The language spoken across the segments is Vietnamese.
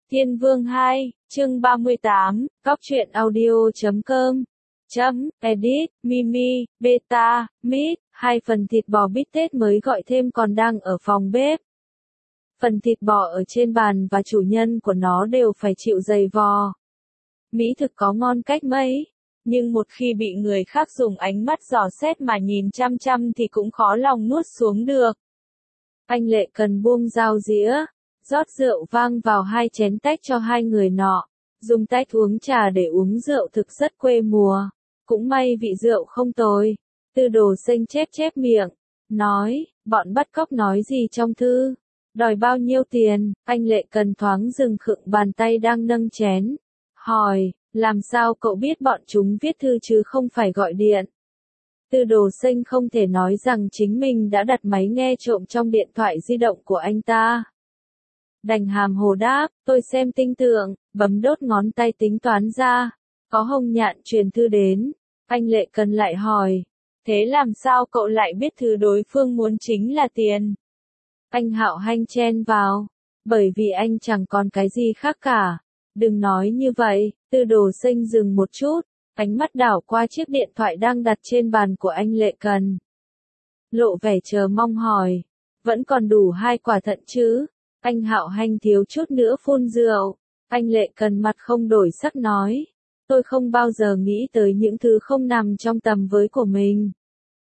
Thiên Vương 2, chương 38, Cóc truyện audio.com. Edit, Mimi, Beta, Meat, 2 phần thịt bò bít tết mới gọi thêm còn đang ở phòng bếp. Phần thịt bò ở trên bàn và chủ nhân của nó đều phải chịu giày vò. Mỹ thực có ngon cách mấy, nhưng một khi bị người khác dùng ánh mắt dò xét mà nhìn chăm chăm thì cũng khó lòng nuốt xuống được. Anh Lệ cần buông dao dĩa, rót rượu vang vào 2 chén tách cho 2 người nọ, dùng tách uống trà để uống rượu thực rất quê mùa. Cũng may vị rượu không tồi. Tư Đồ Xanh chép miệng, nói, bọn bắt cóc nói gì trong thư? Đòi bao nhiêu tiền? Anh Lệ cần thoáng dừng khựng bàn tay đang nâng chén. Hỏi, làm sao cậu biết bọn chúng viết thư chứ không phải gọi điện? Tư Đồ Xanh không thể nói rằng chính mình đã đặt máy nghe trộm trong điện thoại di động của anh ta. Đành hàm hồ đáp, tôi xem tinh tượng, bấm đốt ngón tay tính toán ra. Có Hồng Nhạn truyền thư đến. Anh Lệ cần lại hỏi, thế làm sao cậu lại biết thư đối phương muốn chính là tiền? Anh Hạo Hanh chen vào, bởi vì anh chẳng còn cái gì khác cả. Đừng nói như vậy. Tư Đồ Xanh dừng một chút, ánh mắt đảo qua chiếc điện thoại đang đặt trên bàn của anh Lệ cần. Lộ vẻ chờ mong hỏi, vẫn còn đủ 2 quả thận chứ? Anh Hạo Hanh thiếu chút nữa phun rượu. Anh Lệ cần mặt không đổi sắc nói, tôi không bao giờ nghĩ tới những thứ không nằm trong tầm với của mình.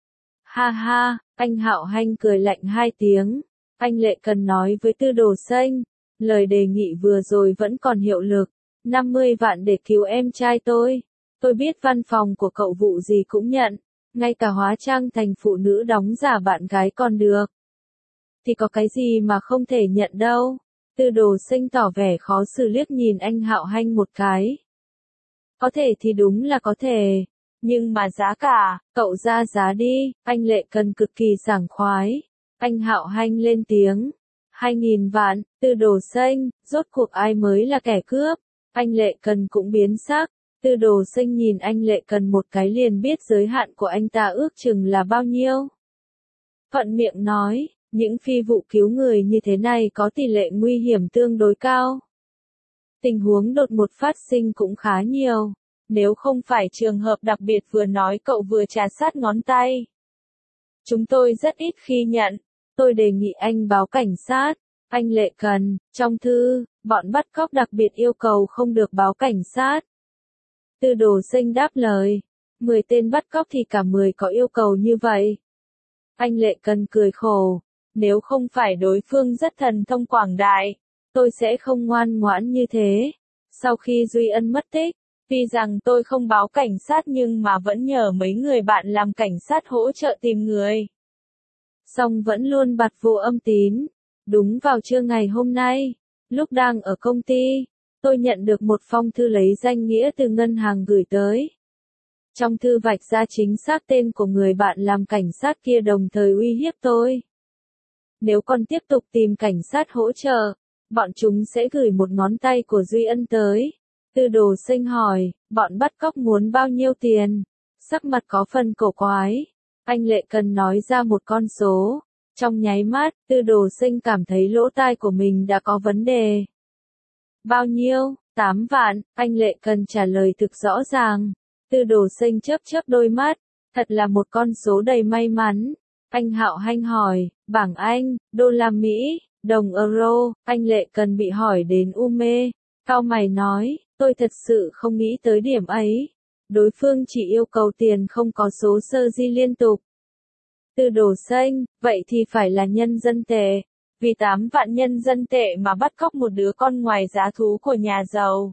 Ha ha, anh Hạo Hanh cười lạnh 2 tiếng. Anh Lệ cần nói với Tư Đồ Xanh, lời đề nghị vừa rồi vẫn còn hiệu lực, 50 vạn để cứu em trai tôi. Tôi biết văn phòng của cậu vụ gì cũng nhận, ngay cả hóa trang thành phụ nữ đóng giả bạn gái còn được. Thì có cái gì mà không thể nhận đâu. Tư Đồ Xanh tỏ vẻ khó xử liếc nhìn anh Hạo Hanh một cái. Có thể thì đúng là có thể, nhưng mà giá cả, cậu ra giá đi. Anh Lệ cần cực kỳ sảng khoái. Anh Hạo Hanh lên tiếng, 2.000 vạn. Tư Đồ Xanh, rốt cuộc ai mới là kẻ cướp? Anh Lệ cần cũng biến sắc. Tư Đồ Xanh nhìn anh Lệ cần một cái liền biết giới hạn của anh ta ước chừng là bao nhiêu. Thuận miệng nói, những phi vụ cứu người như thế này có tỷ lệ nguy hiểm tương đối cao. Tình huống đột ngột phát sinh cũng khá nhiều. Nếu không phải trường hợp đặc biệt vừa nói cậu vừa trà sát ngón tay. Chúng tôi rất ít khi nhận. Tôi đề nghị anh báo cảnh sát. Anh Lệ cần, trong thư, bọn bắt cóc đặc biệt yêu cầu không được báo cảnh sát. Tư Đồ Xanh đáp lời, 10 tên bắt cóc thì cả 10 có yêu cầu như vậy. Anh Lệ cần cười khổ, nếu không phải đối phương rất thần thông quảng đại, tôi sẽ không ngoan ngoãn như thế. Sau khi Duy Ân mất tích, tuy rằng tôi không báo cảnh sát nhưng mà vẫn nhờ mấy người bạn làm cảnh sát hỗ trợ tìm người. Song vẫn luôn bặt vô âm tín. Đúng vào trưa ngày hôm nay, lúc đang ở công ty, tôi nhận được một phong thư lấy danh nghĩa từ ngân hàng gửi tới. Trong thư vạch ra chính xác tên của người bạn làm cảnh sát kia đồng thời uy hiếp tôi. Nếu còn tiếp tục tìm cảnh sát hỗ trợ, bọn chúng sẽ gửi một ngón tay của Duy Ân tới. Tư Đồ Xanh hỏi, bọn bắt cóc muốn bao nhiêu tiền? Sắc mặt có phần cổ quái. Anh Lệ cần nói ra một con số. Trong nháy mắt, Tư Đồ Xanh cảm thấy lỗ tai của mình đã có vấn đề. Bao nhiêu? 8 vạn, anh Lệ cần trả lời thực rõ ràng. Tư Đồ Xanh chớp đôi mắt, thật là một con số đầy may mắn. Anh Hạo Hanh hỏi, bảng Anh, đô la Mỹ, đồng euro. Anh Lệ cần bị hỏi đến u mê. Cau mày nói, tôi thật sự không nghĩ tới điểm ấy. Đối phương chỉ yêu cầu tiền không có số sơ di liên tục. Tư Đồ Xanh, vậy thì phải là nhân dân tệ. Vì 8 vạn nhân dân tệ mà bắt cóc một đứa con ngoài giá thú của nhà giàu.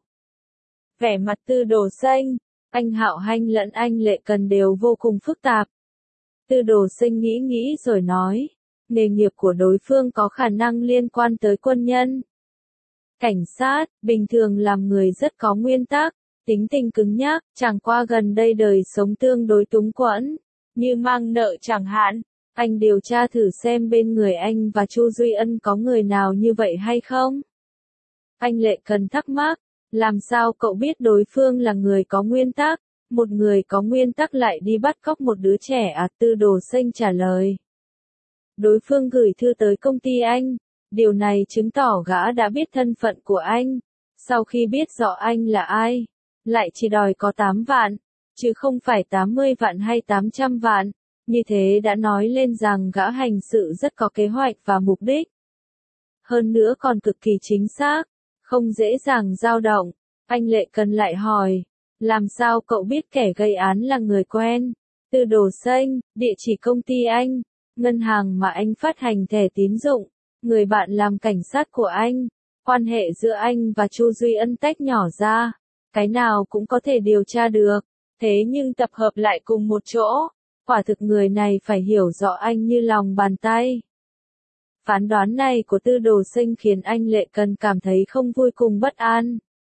Vẻ mặt Tư Đồ Xanh, anh Hạo Hanh lẫn anh Lệ cần đều vô cùng phức tạp. Tư Đồ Xanh nghĩ rồi nói, nghề nghiệp của đối phương có khả năng liên quan tới quân nhân. Cảnh sát, bình thường làm người rất có nguyên tắc, tính tình cứng nhắc, chẳng qua gần đây đời sống tương đối túng quẫn, như mang nợ chẳng hạn. Anh điều tra thử xem bên người anh và Chu Duy Ân có người nào như vậy hay không? Anh Lệ cần thắc mắc, làm sao cậu biết đối phương là người có nguyên tắc? Một người có nguyên tắc lại đi bắt cóc một đứa trẻ à? Tư Đồ Xanh trả lời. Đối phương gửi thư tới công ty anh. Điều này chứng tỏ gã đã biết thân phận của anh. Sau khi biết rõ anh là ai, lại chỉ đòi có 8 vạn, chứ không phải 80 vạn hay 800 vạn. Như thế đã nói lên rằng gã hành sự rất có kế hoạch và mục đích. Hơn nữa còn cực kỳ chính xác, không dễ dàng dao động. Anh Lệ Cần lại hỏi, làm sao cậu biết kẻ gây án là người quen? Từ Đồ Xanh, địa chỉ công ty anh, ngân hàng mà anh phát hành thẻ tín dụng, người bạn làm cảnh sát của anh, quan hệ giữa anh và Chu Duy Ân tách nhỏ ra, cái nào cũng có thể điều tra được, thế nhưng tập hợp lại cùng một chỗ, quả thực người này phải hiểu rõ anh như lòng bàn tay. Phán đoán này của Tư Đồ Xanh khiến anh Lệ Cần cảm thấy không vui cùng bất an.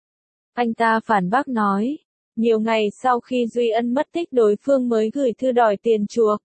Anh ta phản bác nói, nhiều ngày sau khi Duy Ân mất tích đối phương mới gửi thư đòi tiền chuộc.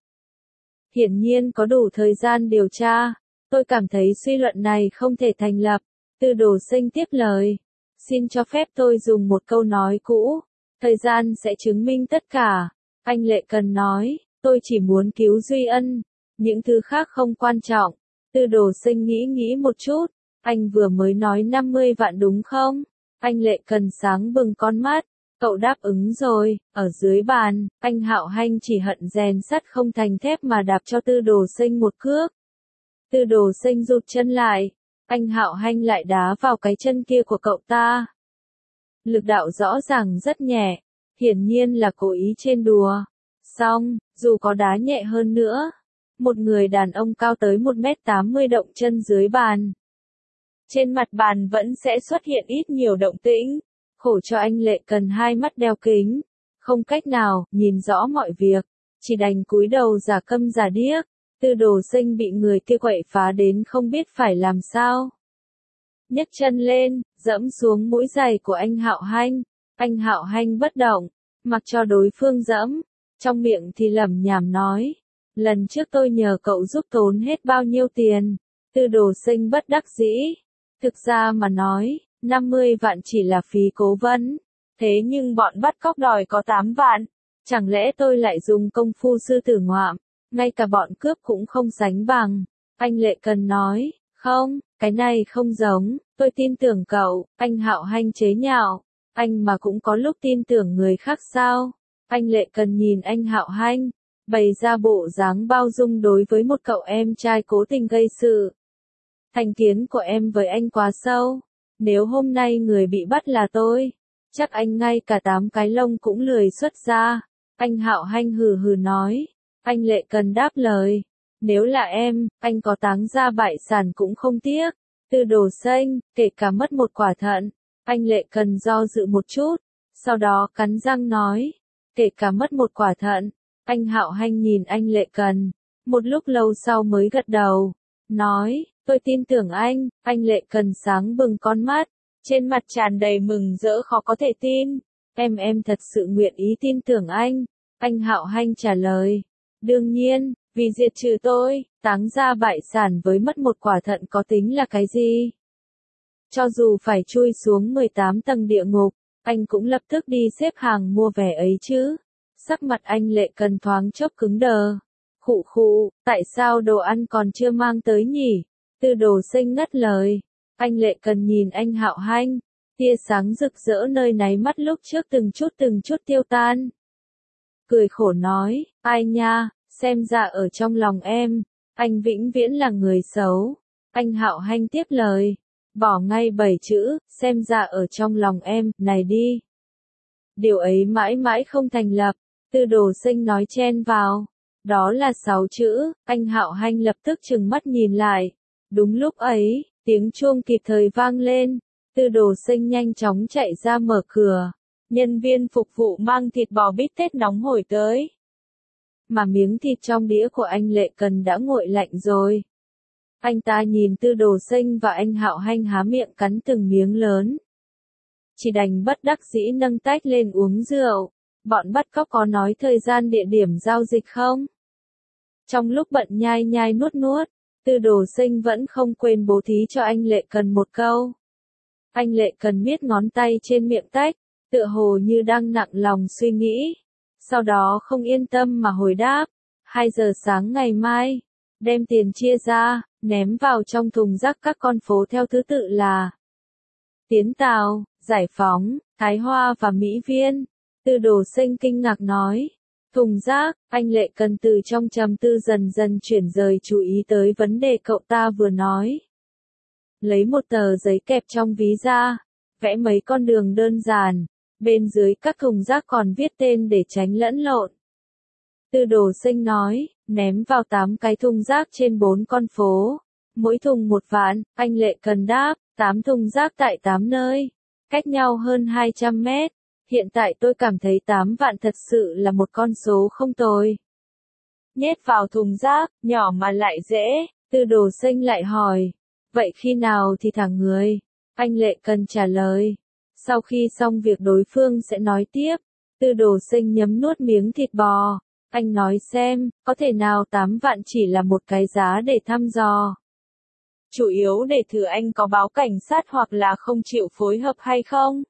Hiển nhiên có đủ thời gian điều tra, tôi cảm thấy suy luận này không thể thành lập. Tư Đồ Xanh tiếp lời, xin cho phép tôi dùng một câu nói cũ, thời gian sẽ chứng minh tất cả. Anh Lệ Cần nói, tôi chỉ muốn cứu Duy Ân, những thứ khác không quan trọng. Tư Đồ Xanh nghĩ một chút, anh vừa mới nói 50 vạn đúng không? Anh Lệ Cần sáng bừng con mắt, cậu đáp ứng rồi. Ở dưới bàn, anh Hạo Hanh chỉ hận rèn sắt không thành thép mà đạp cho Tư Đồ Xanh một cước. Tư Đồ Xanh rụt chân lại, anh Hạo Hanh lại đá vào cái chân kia của cậu ta. Lực đạo rõ ràng rất nhẹ, hiển nhiên là cố ý trên đùa. Xong, dù có đá nhẹ hơn nữa, một người đàn ông cao tới 1m80 động chân dưới bàn. Trên mặt bàn vẫn sẽ xuất hiện ít nhiều động tĩnh, khổ cho anh Lệ Cần hai mắt đeo kính, không cách nào nhìn rõ mọi việc, chỉ đành cúi đầu giả câm giả điếc. Tư Đồ Xanh bị người kia quậy phá đến không biết phải làm sao. Nhấc chân lên, dẫm xuống mũi giày của anh Hạo Hanh. Anh Hạo Hanh bất động, mặc cho đối phương dẫm, trong miệng thì lẩm nhẩm nói, lần trước tôi nhờ cậu giúp tốn hết bao nhiêu tiền. Tư Đồ Xanh bất đắc dĩ, thực ra mà nói, 50 vạn chỉ là phí cố vấn, thế nhưng bọn bắt cóc đòi có 8 vạn, chẳng lẽ tôi lại dùng công phu sư tử ngoạm, ngay cả bọn cướp cũng không sánh bằng. Anh Lệ Cần nói, không, cái này không giống, tôi tin tưởng cậu. Anh Hạo Hanh chế nhạo, anh mà cũng có lúc tin tưởng người khác sao? Anh Lệ Cần nhìn anh Hạo Hanh, bày ra bộ dáng bao dung đối với một cậu em trai cố tình gây sự. Thành kiến của em với anh quá sâu, nếu hôm nay người bị bắt là tôi, chắc anh ngay cả 8 cái lông cũng lười xuất ra. Anh Hạo Hanh hừ hừ nói. Anh Lệ Cần đáp lời, nếu là em, anh có táng ra bại sản cũng không tiếc. Tư Đồ Xanh, kể cả mất một quả thận. Anh Lệ Cần do dự một chút, sau đó cắn răng nói, kể cả mất một quả thận. Anh Hạo Hanh nhìn anh Lệ Cần, một lúc lâu sau mới gật đầu, nói, tôi tin tưởng anh. Anh Lệ Cần sáng bừng con mắt, trên mặt tràn đầy mừng rỡ khó có thể tin. Em thật sự nguyện ý tin tưởng anh. Anh Hạo Hanh trả lời, đương nhiên, vì diệt trừ tôi, táng ra bại sản với mất một quả thận có tính là cái gì? Cho dù phải chui xuống 18 tầng địa ngục, anh cũng lập tức đi xếp hàng mua vé ấy chứ. Sắc mặt anh Lệ Cần thoáng chốc cứng đờ. Khụ khụ, tại sao đồ ăn còn chưa mang tới nhỉ? Tư Đồ Xanh ngắt lời. Anh Lệ Cần nhìn anh Hạo Hanh, tia sáng rực rỡ nơi náy mắt lúc trước từng chút tiêu tan. Cười khổ nói, ai nha, xem ra ở trong lòng em, anh vĩnh viễn là người xấu. Anh Hạo Hanh tiếp lời, bỏ ngay 7 chữ, xem ra ở trong lòng em, này đi. Điều ấy mãi mãi không thành lập. Tư Đồ Xanh nói chen vào, đó là 6 chữ. Anh Hạo Hanh lập tức trừng mắt nhìn lại. Đúng lúc ấy, tiếng chuông kịp thời vang lên. Tư Đồ Xanh nhanh chóng chạy ra mở cửa. Nhân viên phục vụ mang thịt bò bít tết nóng hổi tới. Mà miếng thịt trong đĩa của anh Lệ Cần đã nguội lạnh rồi. Anh ta nhìn Tư Đồ Xanh và anh Hạo Hanh há miệng cắn từng miếng lớn. Chỉ đành bất đắc dĩ nâng tách lên uống rượu. Bọn bắt cóc có nói thời gian địa điểm giao dịch không? Trong lúc bận nhai nuốt, Tư Đồ Xanh vẫn không quên bố thí cho anh Lệ Cần một câu. Anh Lệ Cần miết ngón tay trên miệng tách, tựa hồ như đang nặng lòng suy nghĩ. Sau đó không yên tâm mà hồi đáp, 2 giờ sáng ngày mai, đem tiền chia ra, ném vào trong thùng rác các con phố theo thứ tự là Tiến Tào, Giải Phóng, Thái Hoa và Mỹ Viên. Tư Đồ Sinh kinh ngạc nói. Thùng rác, anh Lệ Cần từ trong trầm tư dần dần chuyển rời chú ý tới vấn đề cậu ta vừa nói. Lấy một tờ giấy kẹp trong ví ra, vẽ mấy con đường đơn giản, bên dưới các thùng rác còn viết tên để tránh lẫn lộn. Tư Đồ Sinh nói, ném vào 8 cái thùng rác trên 4 con phố, mỗi thùng 1 vạn, anh Lệ Cần đáp, 8 thùng rác tại 8 nơi, cách nhau hơn 200 mét. Hiện tại tôi cảm thấy 8 vạn thật sự là một con số không tồi. Nhét vào thùng rác, nhỏ mà lại dễ, Tư Đồ Sinh lại hỏi. Vậy khi nào thì thả người? Anh Lệ Cần trả lời. Sau khi xong việc đối phương sẽ nói tiếp. Tư Đồ Sinh nhấm nuốt miếng thịt bò. Anh nói xem, có thể nào 8 vạn chỉ là một cái giá để thăm dò. Chủ yếu để thử anh có báo cảnh sát hoặc là không chịu phối hợp hay không?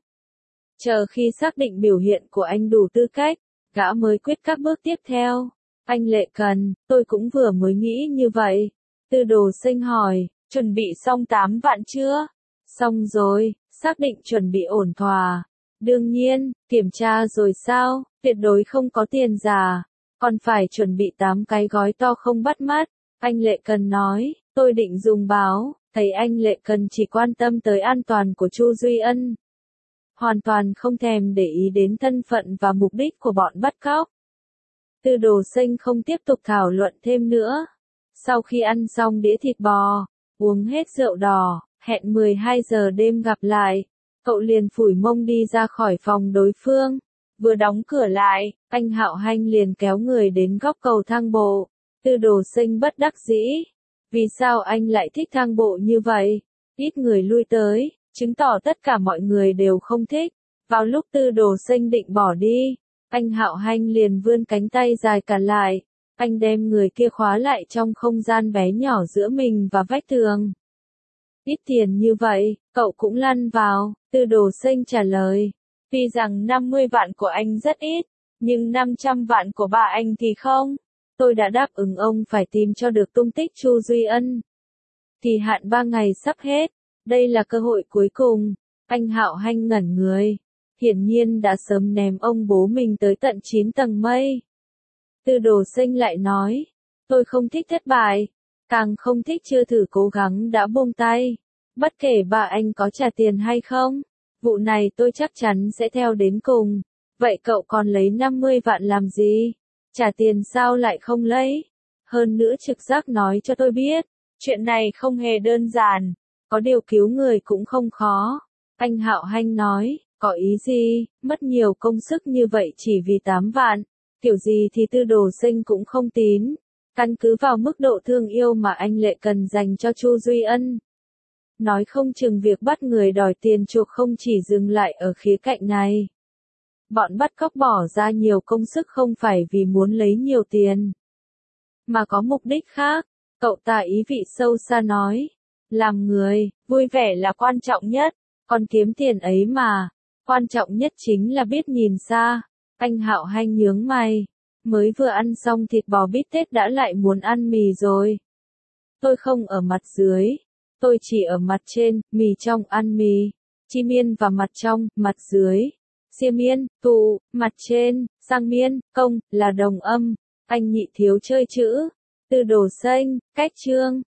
Chờ khi xác định biểu hiện của anh đủ tư cách, gã mới quyết các bước tiếp theo. Anh Lệ Cần, tôi cũng vừa mới nghĩ như vậy. Tư Đồ Sinh hỏi, chuẩn bị xong 8 vạn chưa? Xong rồi, xác định chuẩn bị ổn thỏa. Đương nhiên, kiểm tra rồi sao, tuyệt đối không có tiền giả. Còn phải chuẩn bị 8 cái gói to không bắt mắt. Anh Lệ Cần nói, tôi định dùng báo, thấy anh Lệ Cần chỉ quan tâm tới an toàn của Chu Duy Ân. Hoàn toàn không thèm để ý đến thân phận và mục đích của bọn bắt cóc. Tư Đồ Sinh không tiếp tục thảo luận thêm nữa. Sau khi ăn xong đĩa thịt bò, uống hết rượu đỏ, hẹn 12 giờ đêm gặp lại, cậu liền phủi mông đi ra khỏi phòng đối phương. Vừa đóng cửa lại, anh Hạo Hanh liền kéo người đến góc cầu thang bộ. Tư Đồ Sinh bất đắc dĩ. Vì sao anh lại thích thang bộ như vậy? Ít người lui tới, chứng tỏ tất cả mọi người đều không thích. Vào lúc Tư Đồ Sinh định bỏ đi, anh Hạo Hanh liền vươn cánh tay dài cả lại. Anh đem người kia khóa lại trong không gian bé nhỏ giữa mình và vách tường. Ít tiền như vậy, cậu cũng lăn vào, Tư Đồ Sinh trả lời. Tuy rằng 50 vạn của anh rất ít, nhưng 500 vạn của bà anh thì không. Tôi đã đáp ứng ông phải tìm cho được tung tích Chu Duy Ân. Kỳ hạn 3 ngày sắp hết, đây là cơ hội cuối cùng. Anh Hạo Hanh ngẩn người. Hiển nhiên đã sớm ném ông bố mình tới tận 9 tầng mây. Tư Đồ Sinh lại nói, tôi không thích thất bại, càng không thích chưa thử cố gắng đã buông tay. Bất kể bà anh có trả tiền hay không, vụ này tôi chắc chắn sẽ theo đến cùng. Vậy cậu còn lấy 50 vạn làm gì? Trả tiền sao lại không lấy? Hơn nữa trực giác nói cho tôi biết, chuyện này không hề đơn giản, có điều cứu người cũng không khó. Anh Hạo Hanh nói, có ý gì, mất nhiều công sức như vậy chỉ vì 8 vạn, kiểu gì thì Tư Đồ Sinh cũng không tín. Căn cứ vào mức độ thương yêu mà anh Lệ Cần dành cho Chu Duy Ân. Nói không chừng việc bắt người đòi tiền chuộc không chỉ dừng lại ở khía cạnh này. Bọn bắt cóc bỏ ra nhiều công sức không phải vì muốn lấy nhiều tiền, mà có mục đích khác. Cậu ta ý vị sâu xa nói, làm người, vui vẻ là quan trọng nhất, còn kiếm tiền ấy mà, quan trọng nhất chính là biết nhìn xa. Anh Hạo Hanh nhướng mày, mới vừa ăn xong thịt bò bít tết đã lại muốn ăn mì rồi. Tôi không ở mặt dưới, tôi chỉ ở mặt trên, mì trong ăn mì, chi miên và mặt trong, mặt dưới. Sia miên, tụ, mặt trên, sang miên, công, là đồng âm. Anh Nhị thiếu chơi chữ. Tư Đồ Sinh, cách chương.